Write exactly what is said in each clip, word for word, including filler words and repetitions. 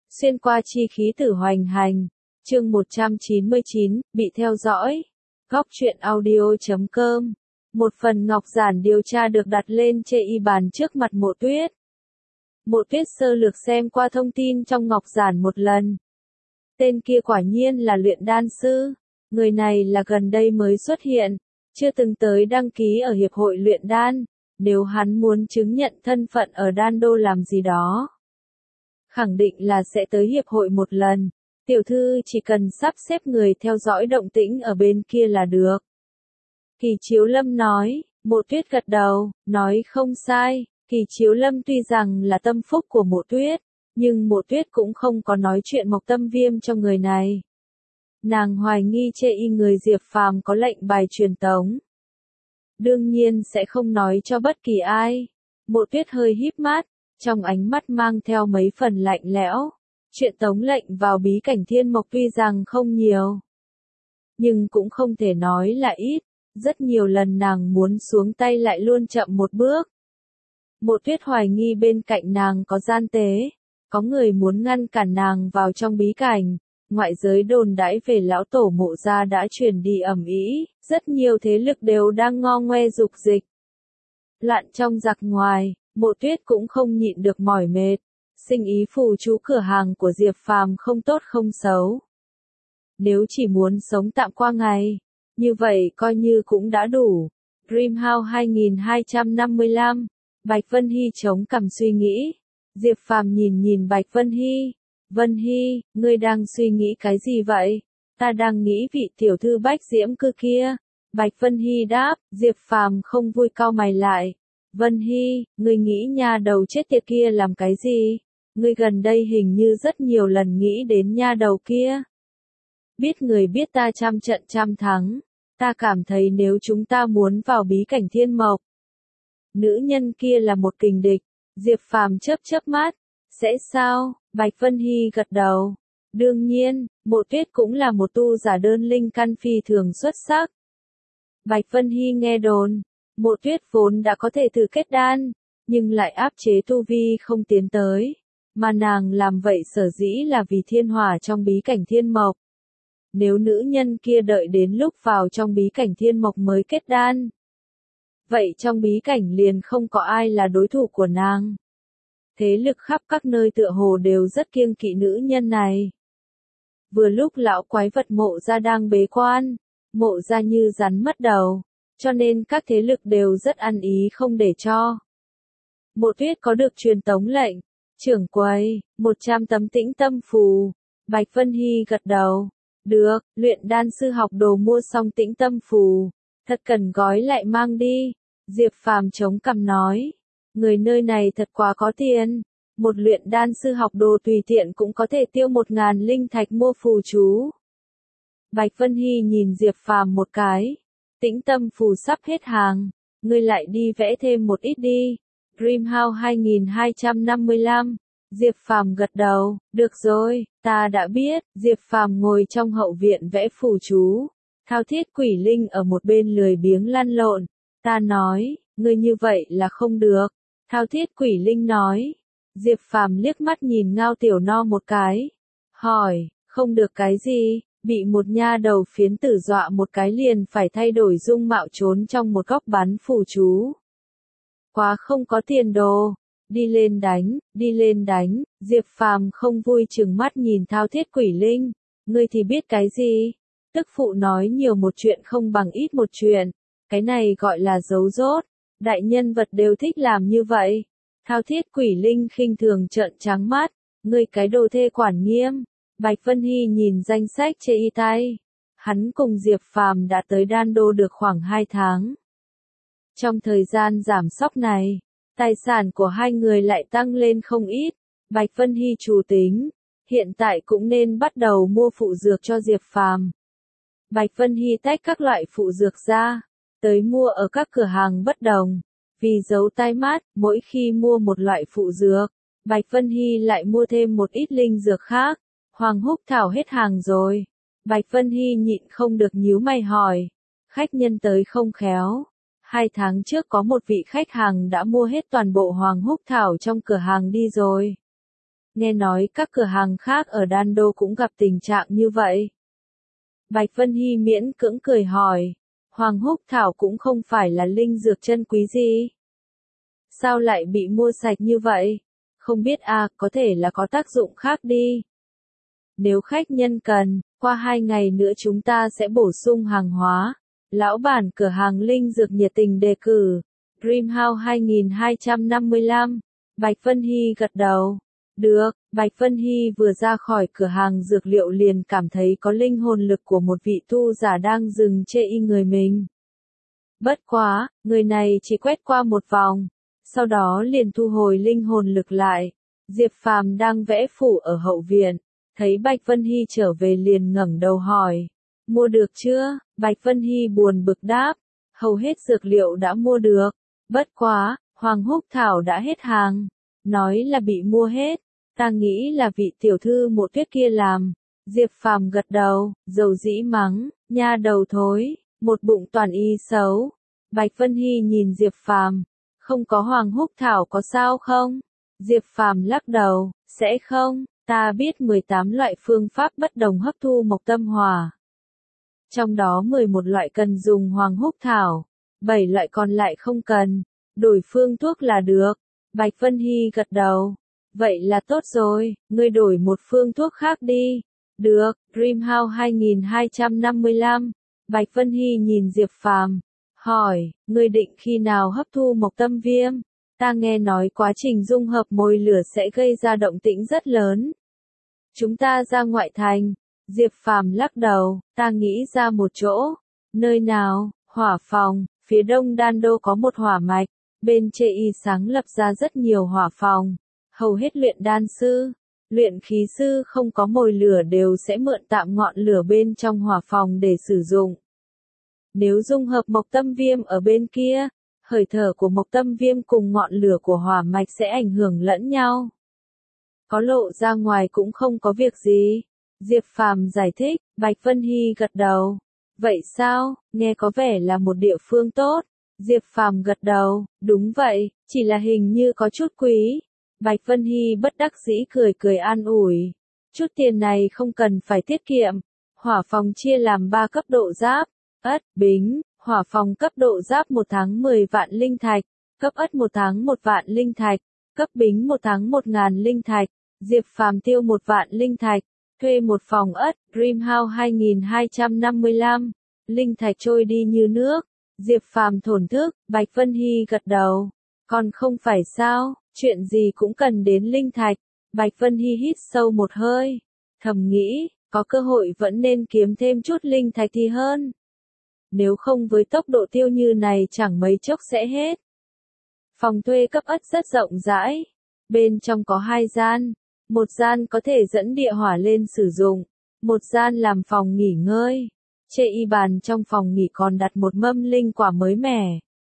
Xuyên qua chi khí tử hoành hành. Chương một trăm chín mươi chín, bị theo dõi. Góc truyện audio chấm com. Một phần ngọc giản điều tra được đặt lên chê y bàn trước mặt Mộ Tuyết. Mộ Tuyết sơ lược xem qua thông tin trong ngọc giản một lần. Tên kia quả nhiên là luyện đan sư. Người này là gần đây mới xuất hiện, chưa từng tới đăng ký ở Hiệp hội luyện đan. Nếu hắn muốn chứng nhận thân phận ở đan đô làm gì đó, khẳng định là sẽ tới hiệp hội một lần. Tiểu thư chỉ cần sắp xếp người theo dõi động tĩnh ở bên kia là được. Kỳ Chiếu Lâm nói. Mộ Tuyết gật đầu, nói không sai. Kỳ Chiếu Lâm tuy rằng là tâm phúc của Mộ Tuyết, nhưng Mộ Tuyết cũng không có nói chuyện Mộc Tâm Viêm cho người này. Nàng hoài nghi chê y người Diệp Phàm có lệnh bài truyền tống. Đương nhiên sẽ không nói cho bất kỳ ai. Mộ Tuyết hơi híp mắt, trong ánh mắt mang theo mấy phần lạnh lẽo. Chuyện tống lệnh vào bí cảnh thiên mộc tuy rằng không nhiều, nhưng cũng không thể nói là ít. Rất nhiều lần nàng muốn xuống tay lại luôn chậm một bước. Mộ Tuyết hoài nghi bên cạnh nàng có gian tế, có người muốn ngăn cản nàng vào trong bí cảnh. Ngoại giới đồn đãi về lão tổ Mộ gia đã truyền đi ầm ĩ, rất nhiều thế lực đều đang ngo ngoe dục dịch. Loạn trong giặc ngoài, Mộ Tuyết cũng không nhịn được mỏi mệt. Sinh ý phù chú cửa hàng của Diệp Phàm không tốt không xấu. Nếu chỉ muốn sống tạm qua ngày, như vậy coi như cũng đã đủ. Dreamhouse hai nghìn hai trăm năm mươi lăm. Bạch Vân Hy chống cằm suy nghĩ. Diệp Phàm nhìn nhìn Bạch Vân Hy. Vân Hy, ngươi đang suy nghĩ cái gì vậy? Ta đang nghĩ vị tiểu thư Bách Diễm Cư kia. Bạch Vân Hy đáp. Diệp Phàm không vui cau mày lại. Vân Hy, ngươi nghĩ nha đầu chết tiệt kia làm cái gì? Ngươi gần đây hình như rất nhiều lần nghĩ đến nha đầu kia. Biết người biết ta trăm trận trăm thắng. Ta cảm thấy nếu chúng ta muốn vào bí cảnh thiên mộc, nữ nhân kia là một kình địch. Diệp Phàm chớp chớp mắt. Sẽ sao? Bạch Vân Hy gật đầu. Đương nhiên, Mộ Tuyết cũng là một tu giả đơn linh căn phi thường xuất sắc. Bạch Vân Hy nghe đồn, Mộ Tuyết vốn đã có thể thử kết đan, nhưng lại áp chế tu vi không tiến tới. Mà nàng làm vậy sở dĩ là vì thiên hỏa trong bí cảnh thiên mộc. Nếu nữ nhân kia đợi đến lúc vào trong bí cảnh thiên mộc mới kết đan, vậy trong bí cảnh liền không có ai là đối thủ của nàng. Thế lực khắp các nơi tựa hồ đều rất kiêng kỵ nữ nhân này. Vừa lúc lão quái vật Mộ gia đang bế quan, Mộ gia như rắn mất đầu, cho nên các thế lực đều rất ăn ý không để cho. Mộ Tuyết có được truyền tống lệnh. Trưởng quầy, một trăm tấm tĩnh tâm phù. Bạch Vân Hy gật đầu. Được, luyện đan sư học đồ mua xong tĩnh tâm phù. Thật cần gói lại mang đi. Diệp Phàm chống cằm nói. Người nơi này thật quá có tiền. Một luyện đan sư học đồ tùy tiện cũng có thể tiêu một ngàn linh thạch mua phù chú. Bạch Vân Hy nhìn Diệp Phàm một cái. Tĩnh tâm phù sắp hết hàng. Ngươi lại đi vẽ thêm một ít đi. Dreamhouse hai nghìn hai trăm năm mươi lăm. Diệp Phàm gật đầu. Được rồi, ta đã biết. Diệp Phàm ngồi trong hậu viện vẽ phù chú. Thao Thiết Quỷ Linh ở một bên lười biếng lăn lộn. Ta nói, ngươi như vậy là không được. Thao Thiết Quỷ Linh nói. Diệp Phàm liếc mắt nhìn Ngao Tiểu No một cái. Hỏi, không được cái gì? Bị một nha đầu phiến tử dọa một cái liền phải thay đổi dung mạo trốn trong một góc bắn phù chú. Quá không có tiền đồ. Đi lên đánh, đi lên đánh. Diệp Phàm không vui chừng mắt nhìn Thao Thiết Quỷ Linh. Ngươi thì biết cái gì? Tức phụ nói nhiều một chuyện không bằng ít một chuyện. Cái này gọi là giấu rốt. Đại nhân vật đều thích làm như vậy. Thao Thiết Quỷ Linh khinh thường trợn trắng mắt. Ngươi cái đồ thê quản nghiêm. Bạch Vân Hy nhìn danh sách chê y tay. Hắn cùng Diệp Phàm đã tới đan đô được khoảng hai tháng. Trong thời gian giảm sóc này, tài sản của hai người lại tăng lên không ít. Bạch Vân Hy chủ tính, hiện tại cũng nên bắt đầu mua phụ dược cho Diệp Phàm. Bạch Vân Hy tách các loại phụ dược ra, tới mua ở các cửa hàng bất đồng. Vì giấu tai mắt, mỗi khi mua một loại phụ dược, Bạch Vân Hy lại mua thêm một ít linh dược khác. Hoàng Húc Thảo hết hàng rồi. Bạch Vân Hy nhịn không được nhíu mày hỏi. Khách nhân tới không khéo. Hai tháng trước có một vị khách hàng đã mua hết toàn bộ Hoàng Húc Thảo trong cửa hàng đi rồi. nghe nói các cửa hàng khác ở Đan Đô cũng gặp tình trạng như vậy. Bạch Vân Hy miễn cưỡng cười hỏi, Hoàng Húc Thảo cũng không phải là linh dược chân quý gì. Sao lại bị mua sạch như vậy? Không biết à, có thể là có tác dụng khác đi. Nếu khách nhân cần, qua hai ngày nữa chúng ta sẽ bổ sung hàng hóa. Lão bản cửa hàng linh dược nhiệt tình đề cử. Dreamhouse hai nghìn hai trăm năm mươi lăm. Bạch Vân Hy gật đầu. Được, Bạch Vân Hy vừa ra khỏi cửa hàng dược liệu liền cảm thấy có linh hồn lực của một vị tu giả đang dừng chê y người mình. Bất quá, người này chỉ quét qua một vòng, sau đó liền thu hồi linh hồn lực lại. Diệp Phàm đang vẽ phủ ở hậu viện, thấy Bạch Vân Hy trở về liền ngẩng đầu hỏi, mua được chưa? Bạch Vân Hy buồn bực đáp, hầu hết dược liệu đã mua được, bất quá, Hoàng Húc Thảo đã hết hàng, nói là bị mua hết, ta nghĩ là vị tiểu thư Mộ Tuyết kia làm. Diệp Phàm gật đầu, dầu dĩ mắng, nha đầu thối, một bụng toàn y xấu. Bạch Vân Hy nhìn Diệp Phàm, không có Hoàng Húc Thảo có sao không? Diệp Phàm lắc đầu, sẽ không, ta biết mười tám loại phương pháp bất đồng hấp thu mộc tâm hỏa. Trong đó mười một loại cần dùng Hoàng Húc Thảo, bảy loại còn lại không cần, đổi phương thuốc là được. Bạch Vân Hy gật đầu, vậy là tốt rồi, ngươi đổi một phương thuốc khác đi. Được, Dreamhouse hai nghìn hai trăm năm mươi lăm. Bạch Vân Hy nhìn Diệp Phàm, hỏi, ngươi định khi nào hấp thu mộc tâm viêm? Ta nghe nói quá trình dung hợp mồi lửa sẽ gây ra động tĩnh rất lớn. Chúng ta ra ngoại thành. Diệp Phàm lắc đầu, ta nghĩ ra một chỗ. Nơi nào? Hỏa phòng, phía đông Đan Đô có một hỏa mạch, bên Chê Y sáng lập ra rất nhiều hỏa phòng. Hầu hết luyện đan sư, luyện khí sư không có mồi lửa đều sẽ mượn tạm ngọn lửa bên trong hỏa phòng để sử dụng. Nếu dung hợp mộc tâm viêm ở bên kia, hơi thở của mộc tâm viêm cùng ngọn lửa của hỏa mạch sẽ ảnh hưởng lẫn nhau. Có lộ ra ngoài cũng không có việc gì. Diệp Phàm giải thích, Bạch Vân Hy gật đầu. Vậy sao, nghe có vẻ là một địa phương tốt. Diệp Phàm gật đầu, đúng vậy, chỉ là hình như có chút quý. Bạch Vân Hy bất đắc dĩ cười cười an ủi. Chút tiền này không cần phải tiết kiệm. Hỏa phòng chia làm ba cấp độ giáp. Ất, Bính, hỏa phòng cấp độ giáp một tháng mười vạn linh thạch, cấp Ất một tháng một vạn linh thạch, cấp Bính một tháng một ngàn linh thạch. Diệp Phàm tiêu một vạn linh thạch, thuê một phòng Ất, Dreamhouse hai nghìn hai trăm năm mươi lăm. Linh thạch trôi đi như nước. Diệp Phàm thổn thức, Bạch Vân Hy gật đầu. Còn không phải sao, chuyện gì cũng cần đến linh thạch. Bạch Vân Hy hít sâu một hơi, thầm nghĩ, có cơ hội vẫn nên kiếm thêm chút linh thạch thì hơn. Nếu không với tốc độ tiêu như này chẳng mấy chốc sẽ hết. Phòng thuê cấp Ất rất rộng rãi. Bên trong có hai gian. Một gian có thể dẫn địa hỏa lên sử dụng. Một gian làm phòng nghỉ ngơi. Chê Y bàn trong phòng nghỉ còn đặt một mâm linh quả mới mẻ.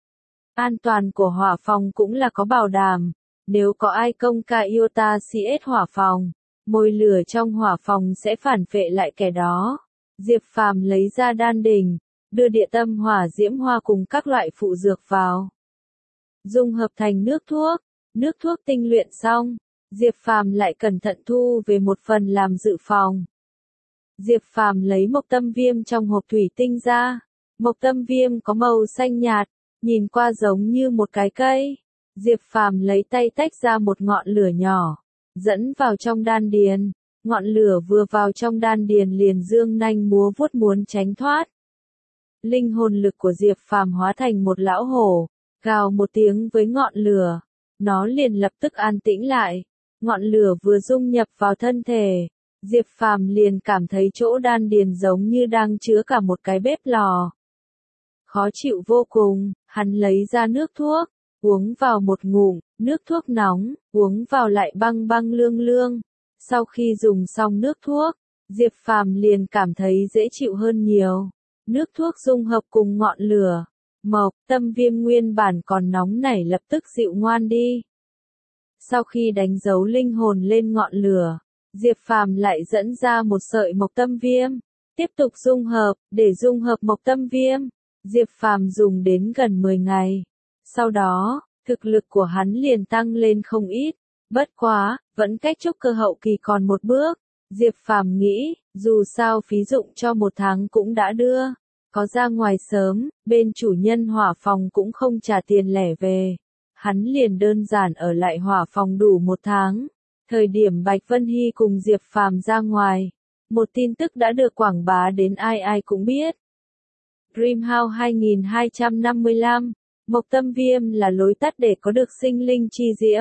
An toàn của hỏa phòng cũng là có bảo đảm. Nếu có ai công ca iota cs hỏa phòng, mồi lửa trong hỏa phòng sẽ phản phệ lại kẻ đó. Diệp Phàm lấy ra đan đỉnh, đưa địa tâm hỏa diễm hoa cùng các loại phụ dược vào. Dung hợp thành nước thuốc, nước thuốc tinh luyện xong, Diệp Phàm lại cẩn thận thu về một phần làm dự phòng. Diệp Phàm lấy mộc tâm viêm trong hộp thủy tinh ra. Mộc tâm viêm có màu xanh nhạt, nhìn qua giống như một cái cây. Diệp Phàm lấy tay tách ra một ngọn lửa nhỏ, dẫn vào trong đan điền. Ngọn lửa vừa vào trong đan điền liền dương nanh múa vuốt muốn tránh thoát. Linh hồn lực của Diệp Phàm hóa thành một lão hổ, gào một tiếng với ngọn lửa. Nó liền lập tức an tĩnh lại. Ngọn lửa vừa dung nhập vào thân thể, Diệp Phàm liền cảm thấy chỗ đan điền giống như đang chứa cả một cái bếp lò. Khó chịu vô cùng, hắn lấy ra nước thuốc, uống vào một ngụm, nước thuốc nóng, uống vào lại băng băng lương lương. Sau khi dùng xong nước thuốc, Diệp Phàm liền cảm thấy dễ chịu hơn nhiều. Nước thuốc dung hợp cùng ngọn lửa, mộc tâm viêm nguyên bản còn nóng nảy lập tức dịu ngoan đi. Sau khi đánh dấu linh hồn lên ngọn lửa, Diệp Phàm lại dẫn ra một sợi mộc tâm viêm, tiếp tục dung hợp. Để dung hợp mộc tâm viêm, Diệp Phàm dùng đến gần mười ngày. Sau đó, thực lực của hắn liền tăng lên không ít. Bất quá, vẫn cách trúc cơ hậu kỳ còn một bước. Diệp Phàm nghĩ, dù sao phí dụng cho một tháng cũng đã đưa. Có ra ngoài sớm, bên chủ nhân hỏa phòng cũng không trả tiền lẻ về. Hắn liền đơn giản ở lại hỏa phòng đủ một tháng. Thời điểm Bạch Vân Hy cùng Diệp Phàm ra ngoài, một tin tức đã được quảng bá đến ai ai cũng biết. Dreamhouse hai nghìn hai trăm năm mươi lăm, Mộc Tâm Viêm là lối tắt để có được sinh linh chi diễm.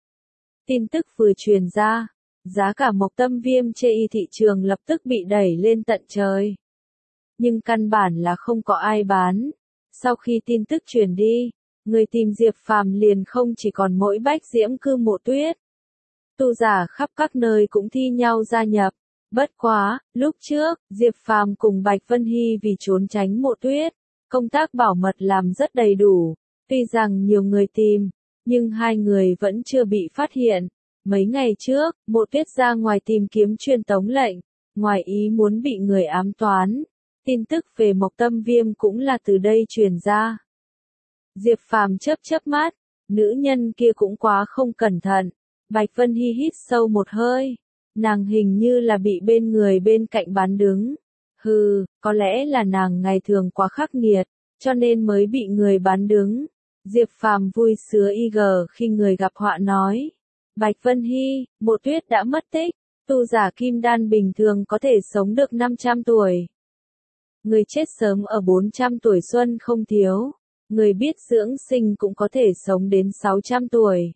Tin tức vừa truyền ra, giá cả Mộc Tâm Viêm trên thị trường lập tức bị đẩy lên tận trời. Nhưng căn bản là không có ai bán. Sau khi tin tức truyền đi, người tìm Diệp Phàm liền không chỉ còn mỗi Bách Diễm Cư Mộ Tuyết. Tu giả khắp các nơi cũng thi nhau gia nhập. Bất quá, lúc trước, Diệp Phàm cùng Bạch Vân Hy vì trốn tránh Mộ Tuyết, công tác bảo mật làm rất đầy đủ. Tuy rằng nhiều người tìm, nhưng hai người vẫn chưa bị phát hiện. Mấy ngày trước, Mộ Tuyết ra ngoài tìm kiếm truyền tống lệnh, ngoài ý muốn bị người ám toán. Tin tức về Mộc Tâm Viêm cũng là từ đây truyền ra. Diệp Phàm chớp chớp mắt, nữ nhân kia cũng quá không cẩn thận. Bạch Vân Hy hít sâu một hơi, nàng hình như là bị bên người bên cạnh bán đứng. Hừ, có lẽ là nàng ngày thường quá khắc nghiệt, cho nên mới bị người bán đứng. Diệp Phàm vui sướng y gờ khi người gặp họa nói. Bạch Vân Hy, Mộ Tuyết đã mất tích, tu giả kim đan bình thường có thể sống được năm trăm tuổi. Người chết sớm ở bốn trăm tuổi xuân không thiếu, người biết dưỡng sinh cũng có thể sống đến sáu trăm tuổi.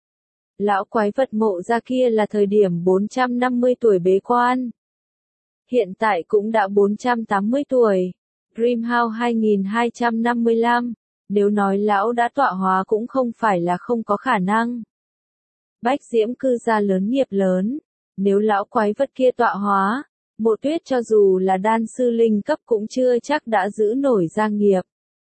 Lão quái vật Mộ gia kia là thời điểm bốn trăm năm mươi tuổi bế quan. Hiện tại cũng đã bốn trăm tám mươi tuổi. Dreamhouse hai nghìn hai trăm năm mươi lăm, nếu nói lão đã tọa hóa cũng không phải là không có khả năng. Bách Diễm Cư gia lớn nghiệp lớn, nếu lão quái vật kia tọa hóa, Mộ Tuyết cho dù là đan sư linh cấp cũng chưa chắc đã giữ nổi gia nghiệp.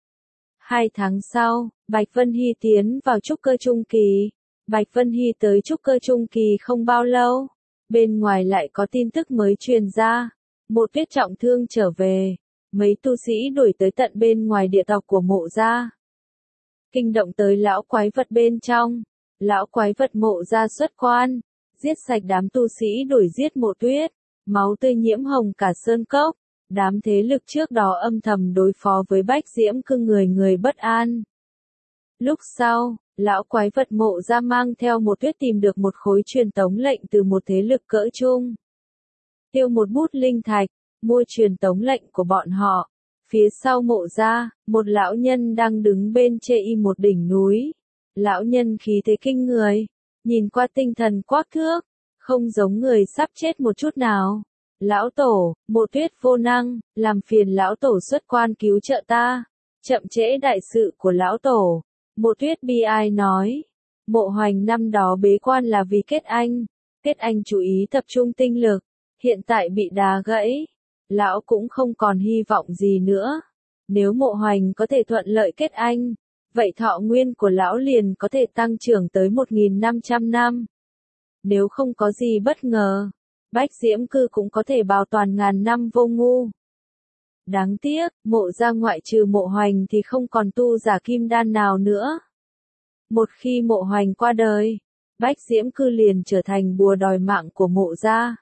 Hai tháng sau, Bạch Vân Hy tiến vào trúc cơ trung kỳ. Bạch Vân Hy tới trúc cơ trung kỳ không bao lâu, bên ngoài lại có tin tức mới truyền ra. Mộ Tuyết trọng thương trở về, mấy tu sĩ đuổi tới tận bên ngoài địa tộc của Mộ gia. Kinh động tới lão quái vật bên trong, lão quái vật Mộ gia xuất quan, giết sạch đám tu sĩ đuổi giết Mộ Tuyết, máu tươi nhiễm hồng cả sơn cốc. Đám thế lực trước đó âm thầm đối phó với Bách Diễm Cư người người bất an. Lúc sau, lão quái vật Mộ gia mang theo Mộ Tuyết tìm được một khối truyền tống lệnh từ một thế lực cỡ trung. Tiêu một bút linh thạch, mua truyền tống lệnh của bọn họ. Phía sau Mộ gia, một lão nhân đang đứng bên chê y một đỉnh núi. Lão nhân khí thế kinh người, nhìn qua tinh thần quắc thước, không giống người sắp chết một chút nào. Lão tổ, Mộ Tuyết vô năng, làm phiền lão tổ xuất quan cứu trợ ta. Chậm trễ đại sự của lão tổ. Mộ Tuyết bi ai nói. Mộ Hoành năm đó bế quan là vì kết anh. Kết anh chú ý tập trung tinh lực. Hiện tại bị đá gãy. Lão cũng không còn hy vọng gì nữa. Nếu Mộ Hoành có thể thuận lợi kết anh, vậy thọ nguyên của lão liền có thể tăng trưởng tới một nghìn năm trăm năm. Nếu không có gì bất ngờ, Bách Diễm Cư cũng có thể bảo toàn ngàn năm vô ngu. Đáng tiếc, Mộ gia ngoại trừ Mộ Hoành thì không còn tu giả kim đan nào nữa. Một khi Mộ Hoành qua đời, Bách Diễm Cư liền trở thành bùa đòi mạng của Mộ gia.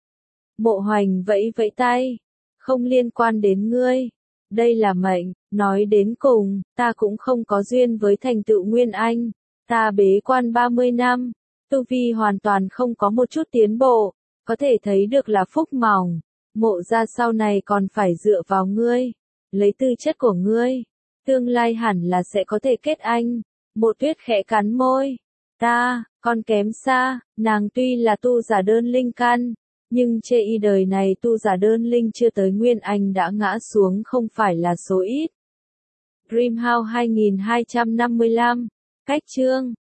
Mộ Hoành vẫy vẫy tay, không liên quan đến ngươi. Đây là mệnh, nói đến cùng, ta cũng không có duyên với thành tựu Nguyên Anh. Ta bế quan ba mươi năm, tu vi hoàn toàn không có một chút tiến bộ, có thể thấy được là phúc mỏng. Mộ gia sau này còn phải dựa vào ngươi, lấy tư chất của ngươi, tương lai hẳn là sẽ có thể kết anh. Mộ Tuyết khẽ cắn môi, ta, còn kém xa, nàng tuy là tu giả đơn linh căn, nhưng chê y đời này tu giả đơn linh chưa tới Nguyên Anh đã ngã xuống không phải là số ít. Dreamhouse hai nghìn hai trăm năm mươi lăm, cách chương